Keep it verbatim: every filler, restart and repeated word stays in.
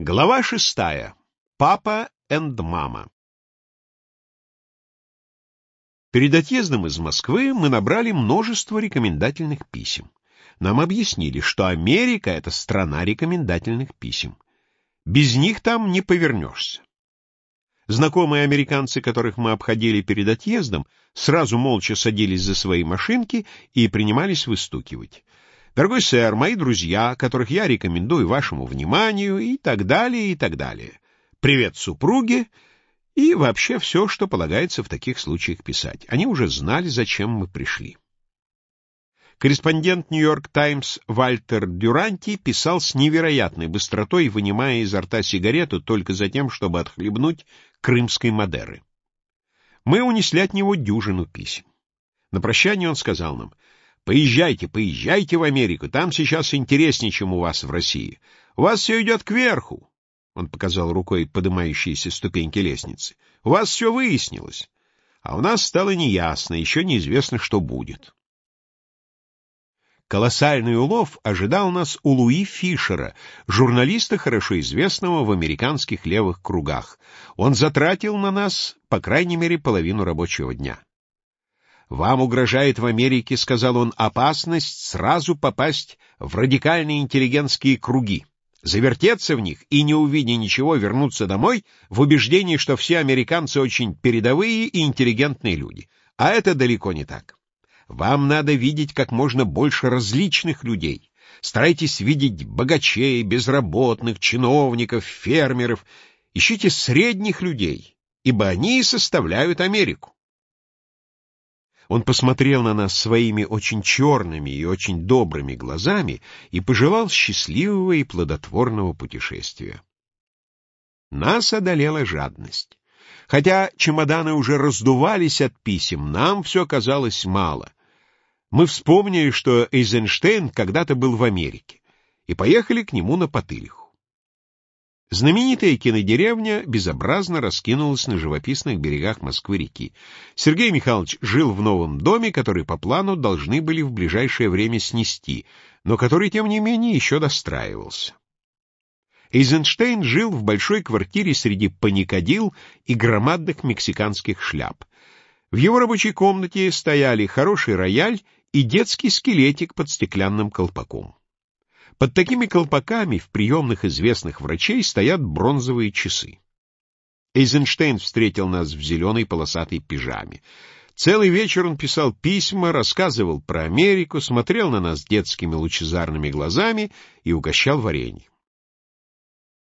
Глава шестая. Папа энд мама. Перед отъездом из Москвы мы набрали множество рекомендательных писем. Нам объяснили, что Америка — это страна рекомендательных писем. Без них там не повернешься. Знакомые американцы, которых мы обходили перед отъездом, сразу молча садились за свои машинки и принимались выстукивать. «Дорогой сэр, мои друзья, которых я рекомендую вашему вниманию», и так далее, и так далее. «Привет супруге», и вообще все, что полагается в таких случаях писать. Они уже знали, зачем мы пришли. Корреспондент «Нью-Йорк Таймс» Вальтер Дюранти писал с невероятной быстротой, вынимая изо рта сигарету только за тем, чтобы отхлебнуть крымской Мадеры. Мы унесли от него дюжину писем. На прощание он сказал нам: «Поезжайте, поезжайте в Америку, там сейчас интереснее, чем у вас в России. У вас все идет кверху». Он показал рукой поднимающиеся ступеньки лестницы. «У вас все выяснилось, а у нас стало неясно, еще неизвестно, что будет». Колоссальный улов ожидал нас у Луи Фишера, журналиста, хорошо известного в американских левых кругах. Он затратил на нас, по крайней мере, половину рабочего дня. «Вам угрожает в Америке, — сказал он, — опасность сразу попасть в радикальные интеллигентские круги, завертеться в них и, не увидя ничего, вернуться домой в убеждении, что все американцы очень передовые и интеллигентные люди. А это далеко не так. Вам надо видеть как можно больше различных людей. Старайтесь видеть богачей, безработных, чиновников, фермеров. Ищите средних людей, ибо они и составляют Америку». Он посмотрел на нас своими очень черными и очень добрыми глазами и пожелал счастливого и плодотворного путешествия. Нас одолела жадность. Хотя чемоданы уже раздувались от писем, нам все казалось мало. Мы вспомнили, что Эйзенштейн когда-то был в Америке, и поехали к нему на Потылицу. Знаменитая кинодеревня безобразно раскинулась на живописных берегах Москвы-реки. Сергей Михайлович жил в новом доме, который по плану должны были в ближайшее время снести, но который, тем не менее, еще достраивался. Эйзенштейн жил в большой квартире среди паникадил и громадных мексиканских шляп. В его рабочей комнате стояли хороший рояль и детский скелетик под стеклянным колпаком. Под такими колпаками в приемных известных врачей стоят бронзовые часы. Эйзенштейн встретил нас в зеленой полосатой пижаме. Целый вечер он писал письма, рассказывал про Америку, смотрел на нас детскими лучезарными глазами и угощал вареньем.